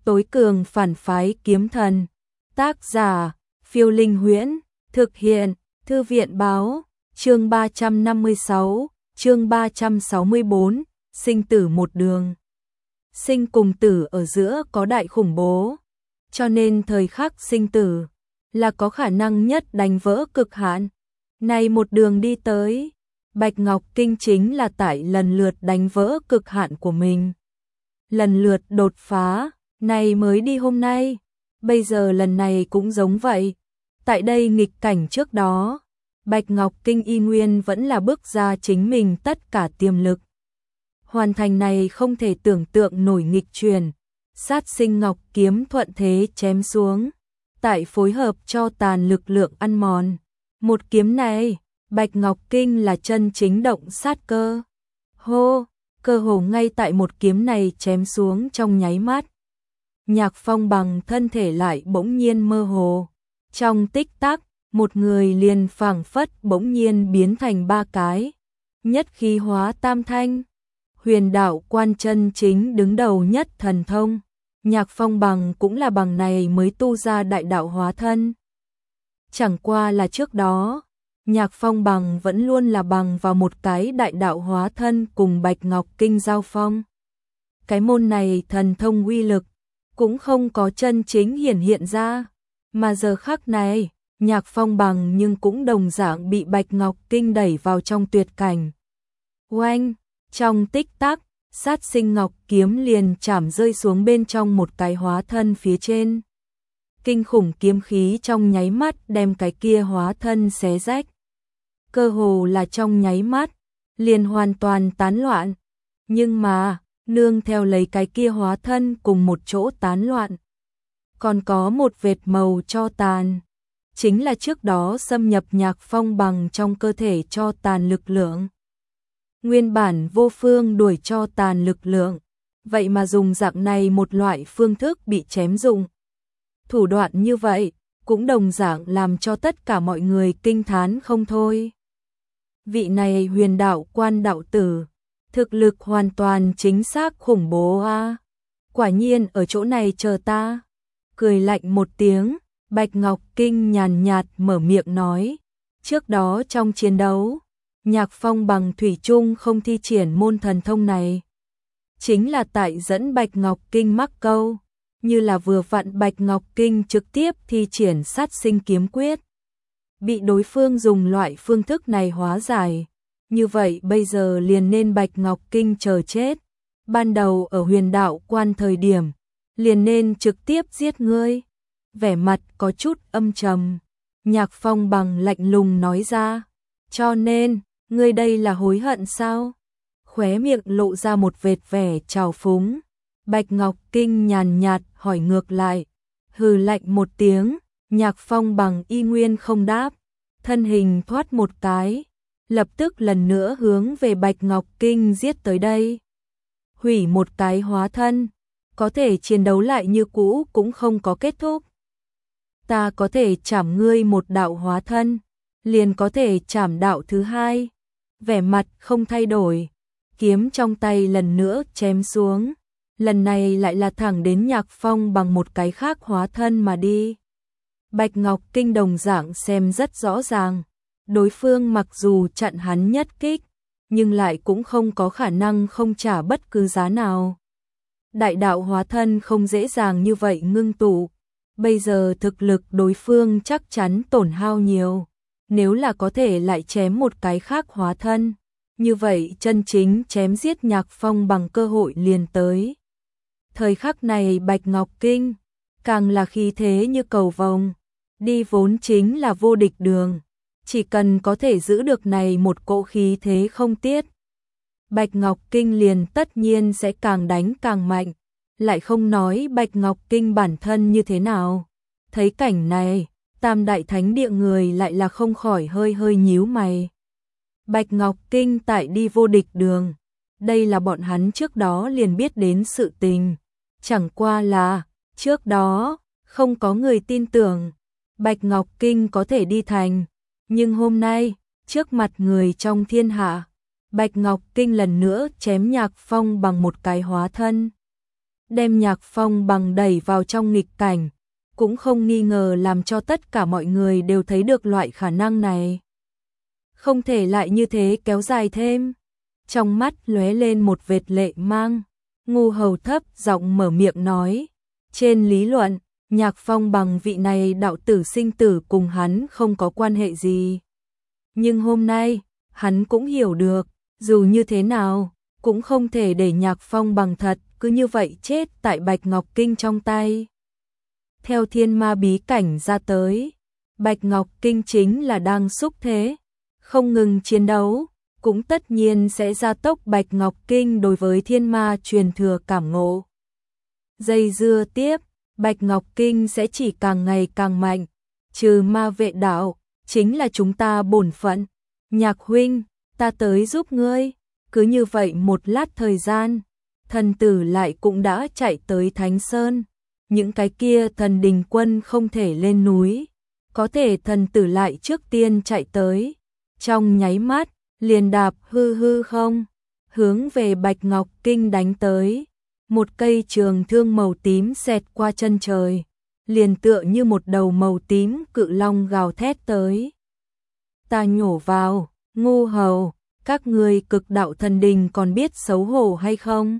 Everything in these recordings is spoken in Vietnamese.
tối cường phản phái kiếm thần. Tác giả, Phiêu Linh Huyễn, thực hiện, Thư viện báo, chương 356, chương 364, sinh tử một đường. Sinh cùng tử ở giữa có đại khủng bố, cho nên thời khắc sinh tử là có khả năng nhất đánh vỡ cực hạn. Này một đường đi tới, Bạch Ngọc Kinh chính là tại lần lượt đánh vỡ cực hạn của mình. Lần lượt đột phá, này mới đi hôm nay, bây giờ lần này cũng giống vậy. Tại đây nghịch cảnh trước đó, Bạch Ngọc Kinh y nguyên vẫn là bước ra chính mình tất cả tiềm lực. Hoàn thành này không thể tưởng tượng nổi nghịch truyền, sát sinh ngọc kiếm thuận thế chém xuống, tại phối hợp cho tàn lực lượng ăn mòn. Một kiếm này, Bạch Ngọc Kinh là chân chính động sát cơ. Hô, cơ hồ ngay tại một kiếm này chém xuống trong nháy mắt. Nhạc Phong bằng thân thể lại bỗng nhiên mơ hồ. Trong tích tắc, một người liền phảng phất bỗng nhiên biến thành ba cái. Nhất khí hóa tam thanh. Huyền đạo quan chân chính đứng đầu nhất thần thông. Nhạc Phong bằng cũng là bằng này mới tu ra đại đạo hóa thân. Chẳng qua là trước đó, Nhạc Phong bằng vẫn luôn là bằng vào một cái đại đạo hóa thân cùng Bạch Ngọc Kinh giao phong. Cái môn này thần thông uy lực cũng không có chân chính hiển hiện ra, mà giờ khắc này, Nhạc Phong bằng nhưng cũng đồng dạng bị Bạch Ngọc Kinh đẩy vào trong tuyệt cảnh. Oanh, trong tích tắc, sát sinh ngọc kiếm liền chảm rơi xuống bên trong một cái hóa thân phía trên. Kinh khủng kiếm khí trong nháy mắt đem cái kia hóa thân xé rách. Cơ hồ là trong nháy mắt, liền hoàn toàn tán loạn. Nhưng mà, nương theo lấy cái kia hóa thân cùng một chỗ tán loạn. Còn có một vệt màu cho tàn. Chính là trước đó xâm nhập Nhạc Phong bằng trong cơ thể cho tàn lực lượng. Nguyên bản vô phương đuổi cho tàn lực lượng. Vậy mà dùng dạng này một loại phương thức bị chém dụng. Thủ đoạn như vậy, cũng đồng dạng làm cho tất cả mọi người kinh thán không thôi. Vị này huyền đạo quan đạo tử, thực lực hoàn toàn chính xác khủng bố a. Quả nhiên ở chỗ này chờ ta. Cười lạnh một tiếng, Bạch Ngọc Kinh nhàn nhạt mở miệng nói. Trước đó trong chiến đấu, Nhạc Phong bằng thủy chung không thi triển môn thần thông này. Chính là tại dẫn Bạch Ngọc Kinh mắc câu, như là vừa vặn Bạch Ngọc Kinh trực tiếp thi triển sát sinh kiếm quyết. Bị đối phương dùng loại phương thức này hóa giải. Như vậy bây giờ liền nên Bạch Ngọc Kinh chờ chết. Ban đầu ở huyền đạo quan thời điểm, liền nên trực tiếp giết ngươi. Vẻ mặt có chút âm trầm. Nhạc Phong bằng lạnh lùng nói ra. Cho nên, ngươi đây là hối hận sao? Khóe miệng lộ ra một vệt vẻ trào phúng. Bạch Ngọc Kinh nhàn nhạt hỏi ngược lại. Hừ lạnh một tiếng, Nhạc Phong bằng y nguyên không đáp. Thân hình thoát một cái, lập tức lần nữa hướng về Bạch Ngọc Kinh giết tới đây. Hủy một cái hóa thân, có thể chiến đấu lại như cũ cũng không có kết thúc. Ta có thể chảm ngươi một đạo hóa thân, liền có thể chảm đạo thứ hai. Vẻ mặt không thay đổi, kiếm trong tay lần nữa chém xuống. Lần này lại là thẳng đến Nhạc Phong bằng một cái khác hóa thân mà đi. Bạch Ngọc Kinh đồng dạng xem rất rõ ràng. Đối phương mặc dù chặn hắn nhất kích, nhưng lại cũng không có khả năng không trả bất cứ giá nào. Đại đạo hóa thân không dễ dàng như vậy ngưng tụ. Bây giờ thực lực đối phương chắc chắn tổn hao nhiều. Nếu là có thể lại chém một cái khác hóa thân, như vậy chân chính chém giết Nhạc Phong bằng cơ hội liền tới. Thời khắc này Bạch Ngọc Kinh, càng là khí thế như cầu vồng. Đi vốn chính là vô địch đường. Chỉ cần có thể giữ được này một cỗ khí thế không tiết. Bạch Ngọc Kinh liền tất nhiên sẽ càng đánh càng mạnh. Lại không nói Bạch Ngọc Kinh bản thân như thế nào. Thấy cảnh này, Tam Đại Thánh Địa người lại là không khỏi hơi hơi nhíu mày. Bạch Ngọc Kinh tại đi vô địch đường. Đây là bọn hắn trước đó liền biết đến sự tình. Chẳng qua là, trước đó, không có người tin tưởng. Bạch Ngọc Kinh có thể đi thành. Nhưng hôm nay, trước mặt người trong thiên hạ, Bạch Ngọc Kinh lần nữa chém Nhạc Phong bằng một cái hóa thân. đem Nhạc Phong Bằng đẩy vào trong nghịch cảnh, cũng không nghi ngờ làm cho tất cả mọi người đều thấy được loại khả năng này. Không thể lại như thế kéo dài thêm. Trong mắt lóe lên một vệt lệ mang, Ngu Hầu thấp giọng mở miệng nói, trên lý luận, Nhạc Phong Bằng vị này đạo tử sinh tử cùng hắn không có quan hệ gì. Nhưng hôm nay, hắn cũng hiểu được, dù như thế nào, cũng không thể để Nhạc Phong Bằng thật cứ như vậy chết tại Bạch Ngọc Kinh trong tay. Theo thiên ma bí cảnh ra tới, Bạch Ngọc Kinh chính là đang xúc thế, không ngừng chiến đấu, cũng tất nhiên sẽ gia tốc Bạch Ngọc Kinh đối với thiên ma truyền thừa cảm ngộ. Dây dưa tiếp, Bạch Ngọc Kinh sẽ chỉ càng ngày càng mạnh, trừ ma vệ đạo, chính là chúng ta bổn phận. Nhạc huynh, ta tới giúp ngươi. Cứ như vậy một lát thời gian, thần tử lại cũng đã chạy tới Thánh Sơn. Những cái kia thần đình quân không thể lên núi, có thể thần tử lại trước tiên chạy tới. Trong nháy mắt, liền đạp hư hư không, hướng về Bạch Ngọc Kinh đánh tới. Một cây trường thương màu tím xẹt qua chân trời, liền tựa như một đầu màu tím cự long gào thét tới. Ta nhổ vào, Ngu Hầu, các ngươi cực đạo thần đình còn biết xấu hổ hay không?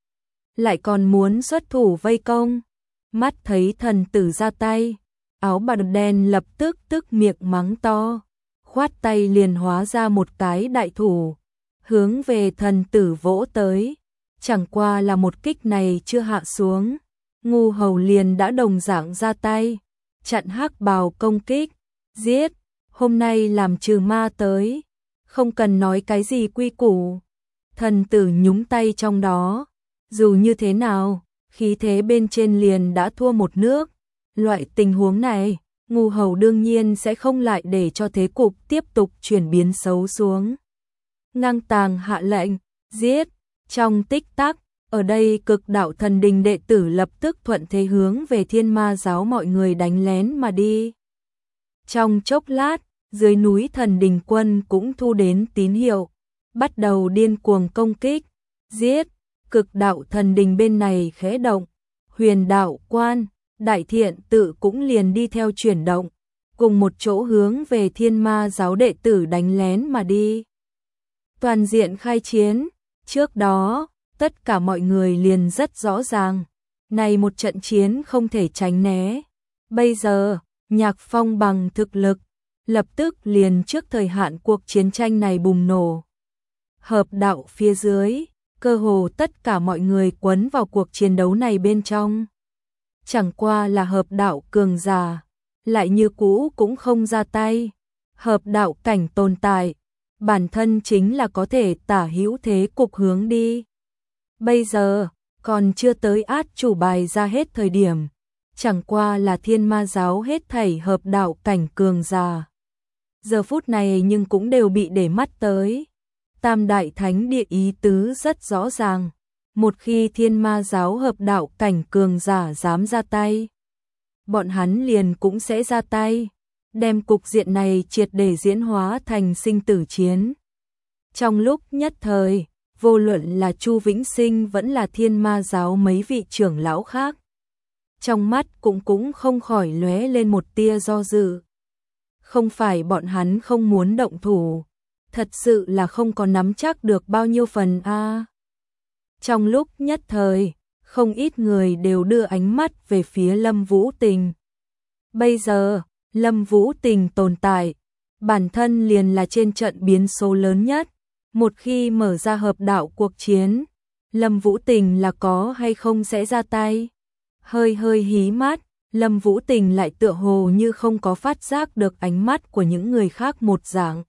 Lại còn muốn xuất thủ vây công. Mắt thấy thần tử ra tay, áo bào đen lập tức miệng mắng to, khoát tay liền hóa ra một cái đại thủ, hướng về thần tử vỗ tới. Chẳng qua là một kích này chưa hạ xuống, Ngu Hầu liền đã đồng dạng ra tay, chặn hắc bào công kích, giết, hôm nay làm trừ ma tới, không cần nói cái gì quy củ. Thần tử nhúng tay trong đó, dù như thế nào, khí thế bên trên liền đã thua một nước. Loại tình huống này, Ngu Hầu đương nhiên sẽ không lại để cho thế cục tiếp tục chuyển biến xấu xuống. Ngang tàng hạ lệnh, giết. Trong tích tắc, ở đây cực đạo thần đình đệ tử lập tức thuận thế hướng về thiên ma giáo mọi người đánh lén mà đi. Trong chốc lát, dưới núi thần đình quân cũng thu đến tín hiệu, bắt đầu điên cuồng công kích, giết. Cực đạo thần đình bên này khẽ động, Huyền đạo quan, Đại Thiện tự cũng liền đi theo chuyển động, cùng một chỗ hướng về thiên ma giáo đệ tử đánh lén mà đi. Toàn diện khai chiến. Trước đó, tất cả mọi người liền rất rõ ràng, này một trận chiến không thể tránh né. Bây giờ, Nhạc Phong bằng thực lực, lập tức liền trước thời hạn cuộc chiến tranh này bùng nổ. Hợp đạo phía dưới, cơ hồ tất cả mọi người quấn vào cuộc chiến đấu này bên trong. Chẳng qua là hợp đạo cường giả, lại như cũ cũng không ra tay. Hợp đạo cảnh tồn tại, bản thân chính là có thể tả hữu thế cục hướng đi. Bây giờ, còn chưa tới át chủ bài ra hết thời điểm, chẳng qua là thiên ma giáo hết thảy hợp đạo cảnh cường giả. Giờ phút này nhưng cũng đều bị để mắt tới. Tam đại thánh địa ý tứ rất rõ ràng, một khi thiên ma giáo hợp đạo cảnh cường giả dám ra tay, bọn hắn liền cũng sẽ ra tay, đem cục diện này triệt để diễn hóa thành sinh tử chiến. Trong lúc nhất thời, vô luận là Chu Vĩnh Sinh vẫn là thiên ma giáo mấy vị trưởng lão khác, trong mắt cũng không khỏi lóe lên một tia do dự. Không phải bọn hắn không muốn động thủ, thật sự là không có nắm chắc được bao nhiêu phần a. Trong lúc nhất thời, không ít người đều đưa ánh mắt về phía Lâm Vũ Tình. Bây giờ, Lâm Vũ Tình tồn tại, bản thân liền là trên trận biến số lớn nhất. Một khi mở ra hợp đạo cuộc chiến, Lâm Vũ Tình là có hay không sẽ ra tay. Hơi hí mắt, Lâm Vũ Tình lại tựa hồ như không có phát giác được ánh mắt của những người khác một dạng.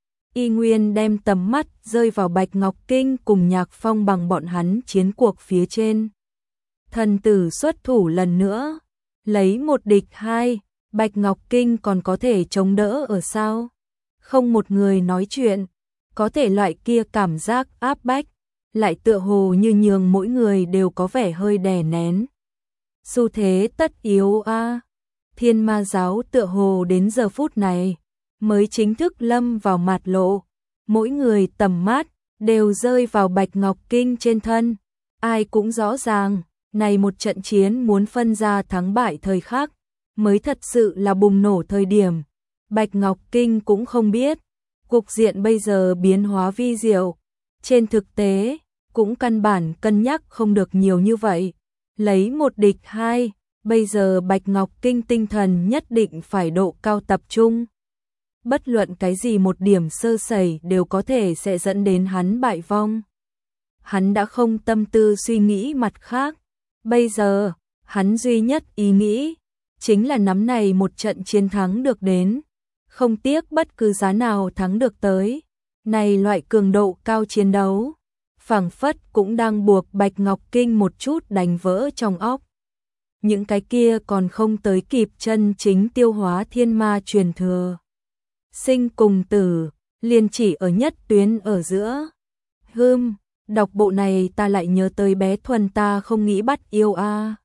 Y nguyên đem tầm mắt rơi vào Bạch Ngọc Kinh cùng Nhạc Phong bằng bọn hắn chiến cuộc phía trên. Thần tử xuất thủ lần nữa, lấy một địch hai, Bạch Ngọc Kinh còn có thể chống đỡ ở sao? Không một người nói chuyện, có thể loại kia cảm giác áp bách, lại tựa hồ như nhường mỗi người đều có vẻ hơi đè nén. Xu thế tất yếu a. Thiên ma giáo tựa hồ đến giờ phút này mới chính thức lâm vào mạt lộ, mỗi người tầm mắt đều rơi vào Bạch Ngọc Kinh trên thân, ai cũng rõ ràng, Này một trận chiến muốn phân ra thắng bại thời khắc, mới thật sự là bùng nổ thời điểm. Bạch Ngọc Kinh cũng không biết, cục diện bây giờ biến hóa vi diệu. Trên thực tế, cũng căn bản cân nhắc không được nhiều như vậy. Lấy một địch hai, bây giờ Bạch Ngọc Kinh tinh thần nhất định phải độ cao tập trung. Bất luận cái gì một điểm sơ sẩy đều có thể sẽ dẫn đến hắn bại vong. Hắn đã không tâm tư suy nghĩ mặt khác. Bây giờ, hắn duy nhất ý nghĩ, chính là nắm này một trận chiến thắng được đến. Không tiếc bất cứ giá nào thắng được tới. Này loại cường độ cao chiến đấu, phảng phất cũng đang buộc Bạch Ngọc Kinh một chút đánh vỡ trong óc. Những cái kia còn không tới kịp chân chính tiêu hóa thiên ma truyền thừa. Sinh cùng tử, liền chỉ ở nhất tuyến ở giữa. Đọc bộ này ta lại nhớ tới bé Thuần ta không nghĩ bắt yêu a.